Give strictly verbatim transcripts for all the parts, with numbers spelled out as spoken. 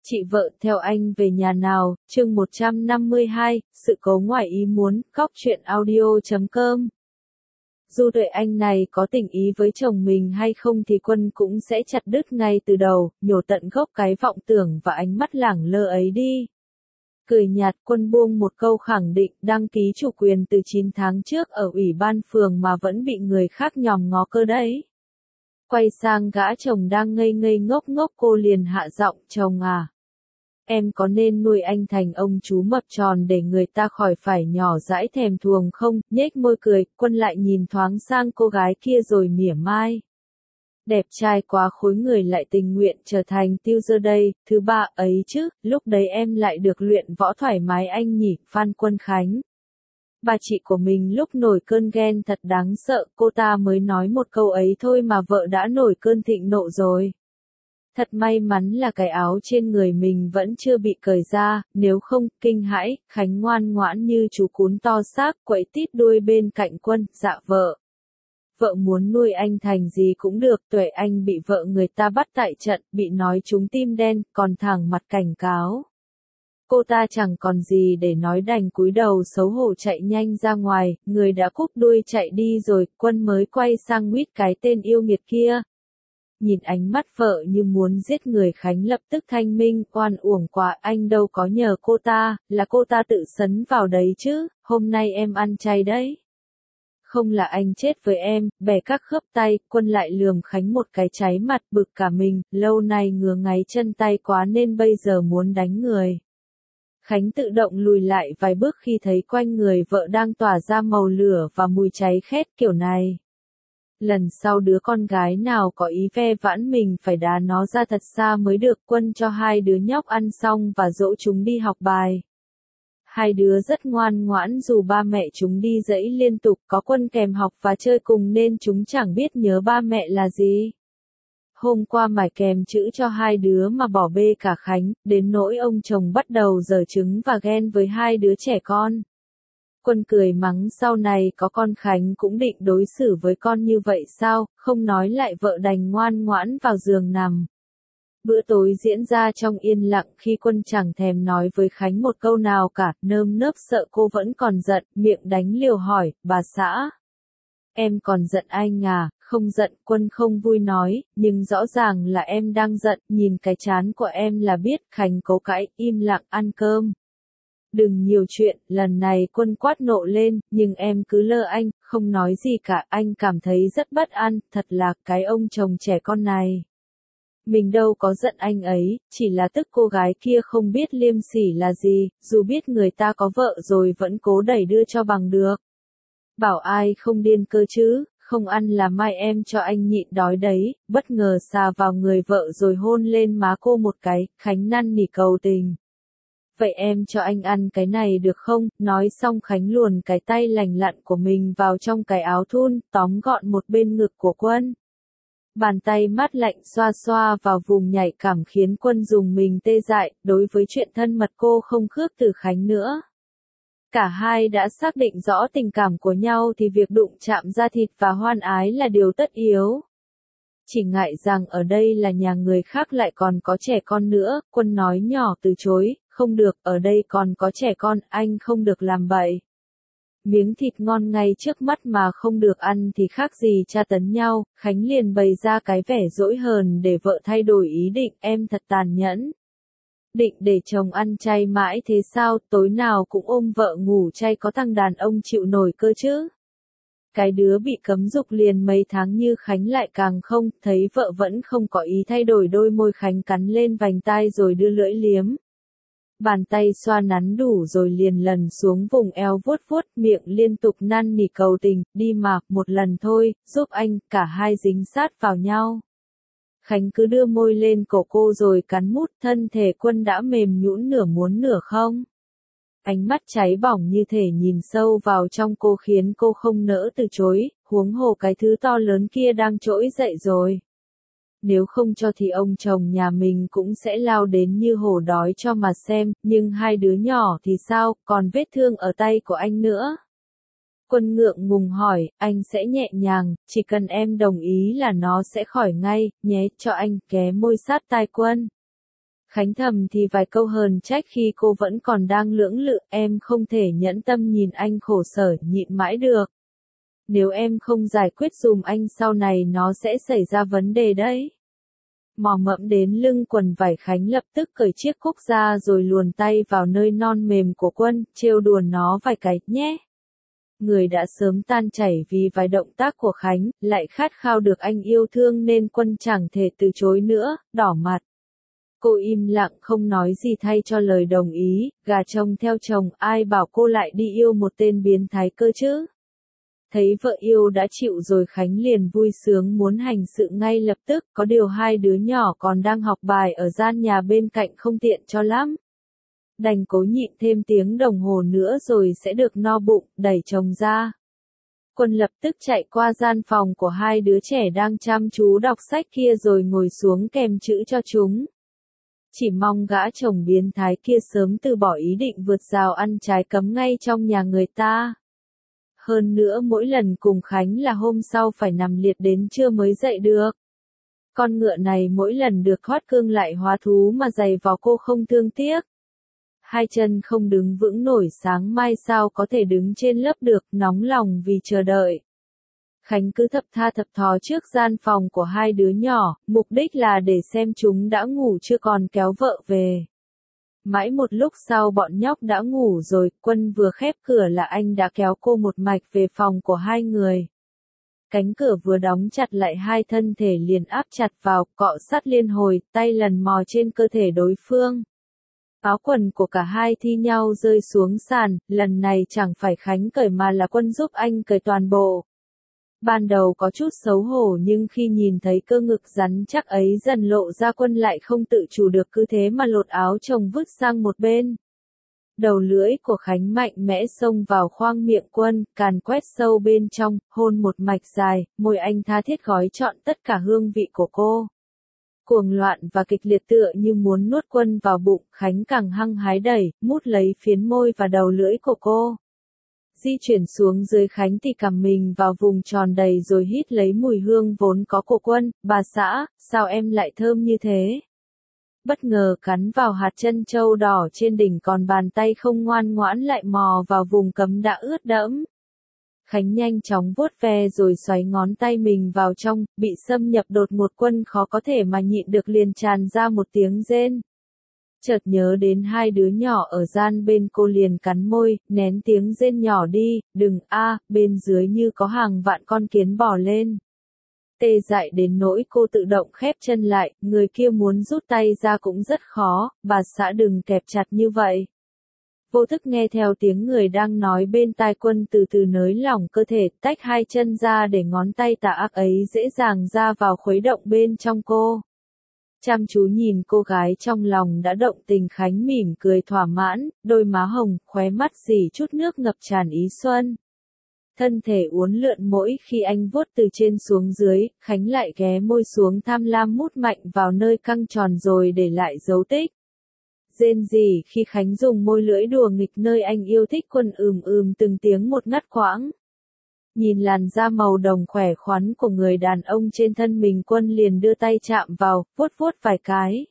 Chị vợ theo anh về nhà nào, chương một trăm năm mươi hai, sự cố ngoài ý muốn, góc truyện audio chấm com. Dù đợi anh này có tình ý với chồng mình hay không thì Quân cũng sẽ chặt đứt ngay từ đầu, nhổ tận gốc cái vọng tưởng và ánh mắt lẳng lơ ấy đi. Cười nhạt, Quân buông một câu khẳng định đăng ký chủ quyền từ chín tháng trước ở ủy ban phường mà vẫn bị người khác nhòm ngó cơ đấy. Quay sang gã chồng đang ngây ngây ngốc ngốc, cô liền hạ giọng, chồng à. Em có nên nuôi anh thành ông chú mập tròn để người ta khỏi phải nhỏ dãi thèm thuồng không? Nhếch môi cười, Quân lại nhìn thoáng sang cô gái kia rồi mỉa mai. Đẹp trai quá, khối người lại tình nguyện trở thành tiêu dơ đây. Thứ ba ấy chứ, lúc đấy em lại được luyện võ thoải mái anh nhỉ. Phan Quân Khánh. Bà chị của mình lúc nổi cơn ghen thật đáng sợ, cô ta mới nói một câu ấy thôi mà vợ đã nổi cơn thịnh nộ rồi. Thật may mắn là cái áo trên người mình vẫn chưa bị cởi ra, nếu không, kinh hãi. Khánh ngoan ngoãn như chú cún to xác, quậy tít đuôi bên cạnh Quân, dạ vợ. Vợ muốn nuôi anh thành gì cũng được, tuệ anh bị vợ người ta bắt tại trận, bị nói trúng tim đen, còn thẳng mặt cảnh cáo. Cô ta chẳng còn gì để nói đành cúi đầu xấu hổ chạy nhanh ra ngoài, người đã cúp đuôi chạy đi rồi, Quân mới quay sang nguyết cái tên yêu nghiệt kia. Nhìn ánh mắt vợ như muốn giết người, Khánh lập tức thanh minh, oan uổng quá, anh đâu có nhờ cô ta, là cô ta tự sấn vào đấy chứ, hôm nay em ăn chay đấy. Không là anh chết với em, bẻ các khớp tay, Quân lại lườm Khánh một cái cháy mặt, bực cả mình, lâu nay ngứa ngáy chân tay quá nên bây giờ muốn đánh người. Khánh tự động lùi lại vài bước khi thấy quanh người vợ đang tỏa ra màu lửa và mùi cháy khét kiểu này. Lần sau đứa con gái nào có ý ve vãn mình phải đá nó ra thật xa mới được. Quân cho hai đứa nhóc ăn xong và dỗ chúng đi học bài. Hai đứa rất ngoan ngoãn dù ba mẹ chúng đi dẫy liên tục, có Quân kèm học và chơi cùng nên chúng chẳng biết nhớ ba mẹ là gì. Hôm qua mải kèm chữ cho hai đứa mà bỏ bê cả Khánh, đến nỗi ông chồng bắt đầu giở trứng và ghen với hai đứa trẻ con. Quân cười mắng sau này có con Khánh cũng định đối xử với con như vậy sao, không nói lại vợ đành ngoan ngoãn vào giường nằm. Bữa tối diễn ra trong yên lặng khi Quân chẳng thèm nói với Khánh một câu nào cả, nơm nớp sợ cô vẫn còn giận, miệng đánh liều hỏi, bà xã. Em còn giận anh à? Không giận, Quân không vui nói, nhưng rõ ràng là em đang giận, nhìn cái trán của em là biết. Khánh cố cãi, im lặng ăn cơm. Đừng nhiều chuyện, lần này Quân quát nộ lên, nhưng em cứ lơ anh, không nói gì cả, anh cảm thấy rất bất an, thật là cái ông chồng trẻ con này. Mình đâu có giận anh ấy, chỉ là tức cô gái kia không biết liêm sỉ là gì, dù biết người ta có vợ rồi vẫn cố đẩy đưa cho bằng được. Bảo ai không điên cơ chứ, không ăn là mai em cho anh nhịn đói đấy, bất ngờ xà vào người vợ rồi hôn lên má cô một cái, Khánh năn nỉ cầu tình. Vậy em cho anh ăn cái này được không? Nói xong Khánh luồn cái tay lành lặn của mình vào trong cái áo thun, tóm gọn một bên ngực của Quân. Bàn tay mát lạnh xoa xoa vào vùng nhạy cảm khiến Quân dùng mình tê dại, đối với chuyện thân mật cô không khước từ Khánh nữa. Cả hai đã xác định rõ tình cảm của nhau thì việc đụng chạm da thịt và hoan ái là điều tất yếu. Chỉ ngại rằng ở đây là nhà người khác lại còn có trẻ con nữa, Quân nói nhỏ từ chối, không được, ở đây còn có trẻ con, anh không được làm bậy. Miếng thịt ngon ngay trước mắt mà không được ăn thì khác gì tra tấn nhau, Khánh liền bày ra cái vẻ dỗi hờn để vợ thay đổi ý định, em thật tàn nhẫn. Định để chồng ăn chay mãi thế sao, tối nào cũng ôm vợ ngủ chay có thằng đàn ông chịu nổi cơ chứ. Cái đứa bị cấm dục liền mấy tháng như Khánh lại càng không, thấy vợ vẫn không có ý thay đổi, đôi môi Khánh cắn lên vành tai rồi đưa lưỡi liếm. Bàn tay xoa nắn đủ rồi liền lần xuống vùng eo vuốt vuốt, miệng liên tục năn nỉ cầu tình, đi mà, một lần thôi, giúp anh, cả hai dính sát vào nhau. Khánh cứ đưa môi lên cổ cô rồi cắn mút, thân thể Quân đã mềm nhũn nửa muốn nửa không. Ánh mắt cháy bỏng như thể nhìn sâu vào trong cô khiến cô không nỡ từ chối, huống hồ cái thứ to lớn kia đang trỗi dậy rồi. Nếu không cho thì ông chồng nhà mình cũng sẽ lao đến như hổ đói cho mà xem, nhưng hai đứa nhỏ thì sao, còn vết thương ở tay của anh nữa. Quân ngượng ngùng hỏi, anh sẽ nhẹ nhàng, chỉ cần em đồng ý là nó sẽ khỏi ngay, nhé, cho anh ké môi sát tai Quân. Khánh thầm thì vài câu hờn trách khi cô vẫn còn đang lưỡng lự, em không thể nhẫn tâm nhìn anh khổ sở, nhịn mãi được. Nếu em không giải quyết dùm anh sau này nó sẽ xảy ra vấn đề đấy. Mò mẫm đến lưng quần vải, Khánh lập tức cởi chiếc cúc ra rồi luồn tay vào nơi non mềm của Quân, trêu đùa nó vài cái, nhé. Người đã sớm tan chảy vì vài động tác của Khánh, lại khát khao được anh yêu thương nên Quân chẳng thể từ chối nữa, đỏ mặt. Cô im lặng không nói gì thay cho lời đồng ý, gà chồng theo chồng, ai bảo cô lại đi yêu một tên biến thái cơ chứ. Thấy vợ yêu đã chịu rồi, Khánh liền vui sướng muốn hành sự ngay lập tức, có điều hai đứa nhỏ còn đang học bài ở gian nhà bên cạnh không tiện cho lắm. Đành cố nhịn thêm tiếng đồng hồ nữa rồi sẽ được no bụng, đẩy chồng ra. Quân lập tức chạy qua gian phòng của hai đứa trẻ đang chăm chú đọc sách kia rồi ngồi xuống kèm chữ cho chúng. Chỉ mong gã chồng biến thái kia sớm từ bỏ ý định vượt rào ăn trái cấm ngay trong nhà người ta. Hơn nữa mỗi lần cùng Khánh là hôm sau phải nằm liệt đến trưa mới dậy được. Con ngựa này mỗi lần được thoát cương lại hóa thú mà giày vò cô không thương tiếc. Hai chân không đứng vững nổi, sáng mai sao có thể đứng trên lớp được, nóng lòng vì chờ đợi. Khánh cứ thập tha thập thò trước gian phòng của hai đứa nhỏ, mục đích là để xem chúng đã ngủ chưa còn kéo vợ về. Mãi một lúc sau bọn nhóc đã ngủ rồi, Quân vừa khép cửa là anh đã kéo cô một mạch về phòng của hai người. Cánh cửa vừa đóng chặt lại, hai thân thể liền áp chặt vào, cọ sát liên hồi, tay lần mò trên cơ thể đối phương. Áo quần của cả hai thi nhau rơi xuống sàn, lần này chẳng phải Khánh cởi mà là Quân giúp anh cởi toàn bộ. Ban đầu có chút xấu hổ nhưng khi nhìn thấy cơ ngực rắn chắc ấy dần lộ ra, Quân lại không tự chủ được cứ thế mà lột áo chồng vứt sang một bên. Đầu lưỡi của Khánh mạnh mẽ xông vào khoang miệng Quân, càn quét sâu bên trong, hôn một mạch dài, môi anh tha thiết gói trọn tất cả hương vị của cô. Cuồng loạn và kịch liệt tựa như muốn nuốt Quân vào bụng, Khánh càng hăng hái đẩy, mút lấy phiến môi và đầu lưỡi của cô. Di chuyển xuống dưới, Khánh thì cầm mình vào vùng tròn đầy rồi hít lấy mùi hương vốn có của Quân. Bà xã, sao em lại thơm như thế? Bất ngờ cắn vào hạt chân châu đỏ trên đỉnh, còn bàn tay không ngoan ngoãn lại mò vào vùng cấm đã ướt đẫm. Khánh nhanh chóng vuốt ve rồi xoáy ngón tay mình vào trong, bị xâm nhập đột ngột, Quân khó có thể mà nhịn được liền tràn ra một tiếng rên. Chợt nhớ đến hai đứa nhỏ ở gian bên, cô liền cắn môi, nén tiếng rên nhỏ đi, đừng a, bên dưới như có hàng vạn con kiến bò lên. Tê dại đến nỗi cô tự động khép chân lại, người kia muốn rút tay ra cũng rất khó, bà xã đừng kẹp chặt như vậy. Vô thức nghe theo tiếng người đang nói bên tai, Quân từ từ nới lỏng cơ thể, tách hai chân ra để ngón tay tà ác ấy dễ dàng ra vào khuấy động bên trong cô. Chăm chú nhìn cô gái trong lòng đã động tình, Khánh mỉm cười thỏa mãn, đôi má hồng, khóe mắt rỉ chút nước ngập tràn ý xuân. Thân thể uốn lượn mỗi khi anh vuốt từ trên xuống dưới, Khánh lại ghé môi xuống tham lam mút mạnh vào nơi căng tròn rồi để lại dấu tích. Rên rỉ khi Khánh dùng môi lưỡi đùa nghịch nơi anh yêu thích, Quân ừm ừm từng tiếng một ngắt quãng. Nhìn làn da màu đồng khỏe khoắn của người đàn ông trên thân mình, Quân liền đưa tay chạm vào, vuốt vuốt vài cái.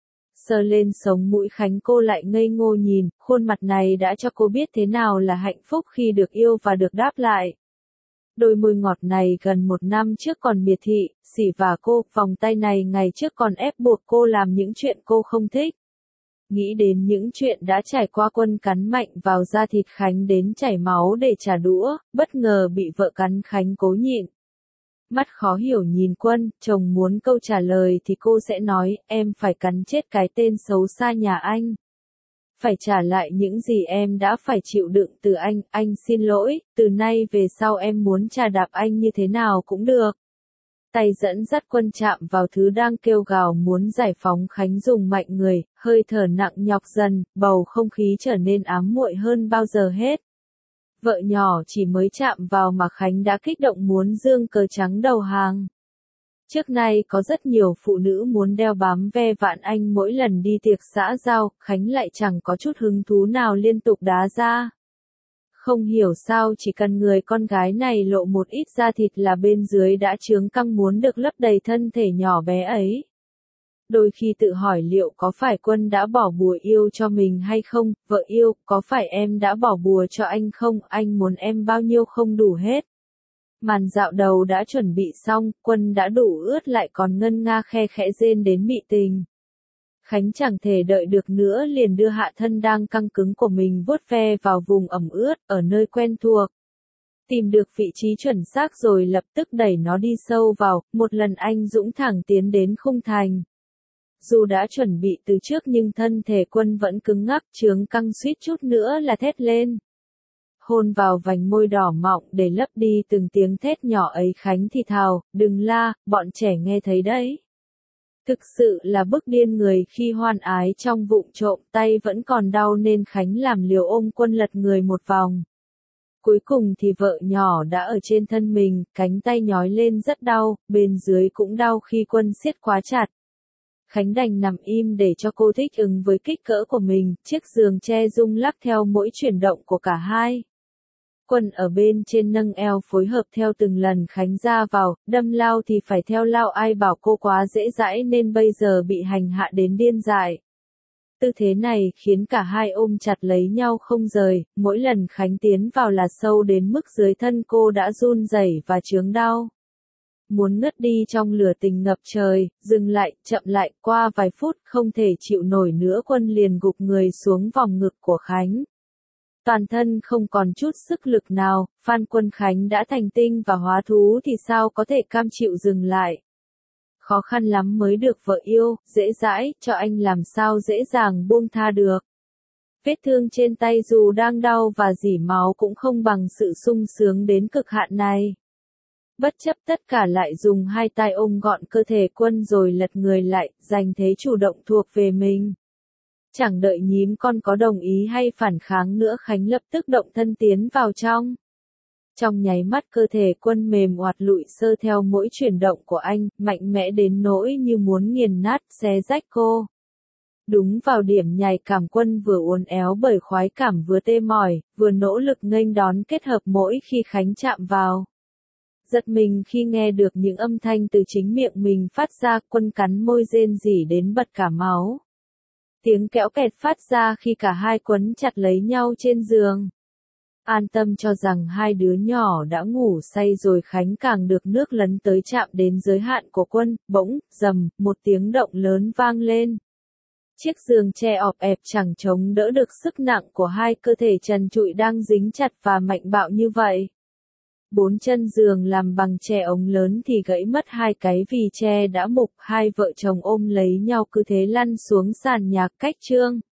Sờ lên sống mũi Khánh, cô lại ngây ngô nhìn, khuôn mặt này đã cho cô biết thế nào là hạnh phúc khi được yêu và được đáp lại. Đôi môi ngọt này gần một năm trước còn miệt thị, xỉ vả cô, vòng tay này ngày trước còn ép buộc cô làm những chuyện cô không thích. Nghĩ đến những chuyện đã trải qua, Quân cắn mạnh vào da thịt Khánh đến chảy máu để trả đũa, bất ngờ bị vợ cắn, Khánh cố nhịn. Mắt khó hiểu nhìn Quân, chồng muốn câu trả lời thì cô sẽ nói, em phải cắn chết cái tên xấu xa nhà anh. Phải trả lại những gì em đã phải chịu đựng từ anh, anh xin lỗi, từ nay về sau em muốn chà đạp anh như thế nào cũng được. Tay dẫn dắt Quân chạm vào thứ đang kêu gào muốn giải phóng, Khánh dùng mạnh người, hơi thở nặng nhọc dần, bầu không khí trở nên ám muội hơn bao giờ hết. Vợ nhỏ chỉ mới chạm vào mà Khánh đã kích động muốn giương cờ trắng đầu hàng. Trước nay có rất nhiều phụ nữ muốn đeo bám ve vãn anh mỗi lần đi tiệc xã giao, Khánh lại chẳng có chút hứng thú nào, liên tục đá ra. Không hiểu sao chỉ cần người con gái này lộ một ít da thịt là bên dưới đã chướng căng muốn được lấp đầy thân thể nhỏ bé ấy. Đôi khi tự hỏi liệu có phải Quân đã bỏ bùa yêu cho mình hay không, vợ yêu, có phải em đã bỏ bùa cho anh không, anh muốn em bao nhiêu không đủ hết. Màn dạo đầu đã chuẩn bị xong, Quân đã đủ ướt lại còn ngân nga khe khẽ rên đến mị tình. Khánh chẳng thể đợi được nữa liền đưa hạ thân đang căng cứng của mình vuốt ve vào vùng ẩm ướt, ở nơi quen thuộc. Tìm được vị trí chuẩn xác rồi lập tức đẩy nó đi sâu vào, một lần anh dũng thẳng tiến đến khung thành. Dù đã chuẩn bị từ trước nhưng thân thể Quân vẫn cứng ngắc, chướng căng suýt chút nữa là thét lên. Hôn vào vành môi đỏ mọng để lấp đi từng tiếng thét nhỏ ấy, Khánh thì thào, đừng la, bọn trẻ nghe thấy đấy. Thực sự là bức điên người khi hoan ái trong vụng trộm, tay vẫn còn đau nên Khánh làm liều ôm Quân lật người một vòng. Cuối cùng thì vợ nhỏ đã ở trên thân mình, cánh tay nhói lên rất đau, bên dưới cũng đau khi Quân siết quá chặt. Khánh đành nằm im để cho cô thích ứng với kích cỡ của mình, chiếc giường che rung lắc theo mỗi chuyển động của cả hai. Quân ở bên trên nâng eo phối hợp theo từng lần Khánh ra vào, đâm lao thì phải theo lao, ai bảo cô quá dễ dãi nên bây giờ bị hành hạ đến điên dại. Tư thế này khiến cả hai ôm chặt lấy nhau không rời, mỗi lần Khánh tiến vào là sâu đến mức dưới thân cô đã run rẩy và chướng đau. Muốn ngất đi trong lửa tình ngập trời, dừng lại, chậm lại, qua vài phút không thể chịu nổi nữa Quân liền gục người xuống vòng ngực của Khánh. Toàn thân không còn chút sức lực nào, Phan Quân Khánh đã thành tinh và hóa thú thì sao có thể cam chịu dừng lại. Khó khăn lắm mới được vợ yêu, dễ dãi, cho anh làm sao dễ dàng buông tha được. Vết thương trên tay dù đang đau và rỉ máu cũng không bằng sự sung sướng đến cực hạn này. Bất chấp tất cả lại dùng hai tay ôm gọn cơ thể Quân rồi lật người lại, giành thế chủ động thuộc về mình. Chẳng đợi nhím con có đồng ý hay phản kháng nữa, Khánh lập tức động thân tiến vào trong. Trong nháy mắt cơ thể Quân mềm oạt lụi sơ theo mỗi chuyển động của anh, mạnh mẽ đến nỗi như muốn nghiền nát, xé rách cô. Đúng vào điểm nhạy cảm, Quân vừa uốn éo bởi khoái cảm vừa tê mỏi, vừa nỗ lực nghênh đón kết hợp mỗi khi Khánh chạm vào. Giật mình khi nghe được những âm thanh từ chính miệng mình phát ra, Quân cắn môi rên rỉ đến bật cả máu. Tiếng kẽo kẹt phát ra khi cả hai quấn chặt lấy nhau trên giường. An tâm cho rằng hai đứa nhỏ đã ngủ say rồi, Khánh càng được nước lấn tới chạm đến giới hạn của Quân, bỗng, rầm, một tiếng động lớn vang lên. Chiếc giường tre ọp ẹp chẳng chống đỡ được sức nặng của hai cơ thể trần trụi đang dính chặt và mạnh bạo như vậy. Bốn chân giường làm bằng tre ống lớn thì gãy mất hai cái vì tre đã mục, hai vợ chồng ôm lấy nhau cứ thế lăn xuống sàn nhà cách trương.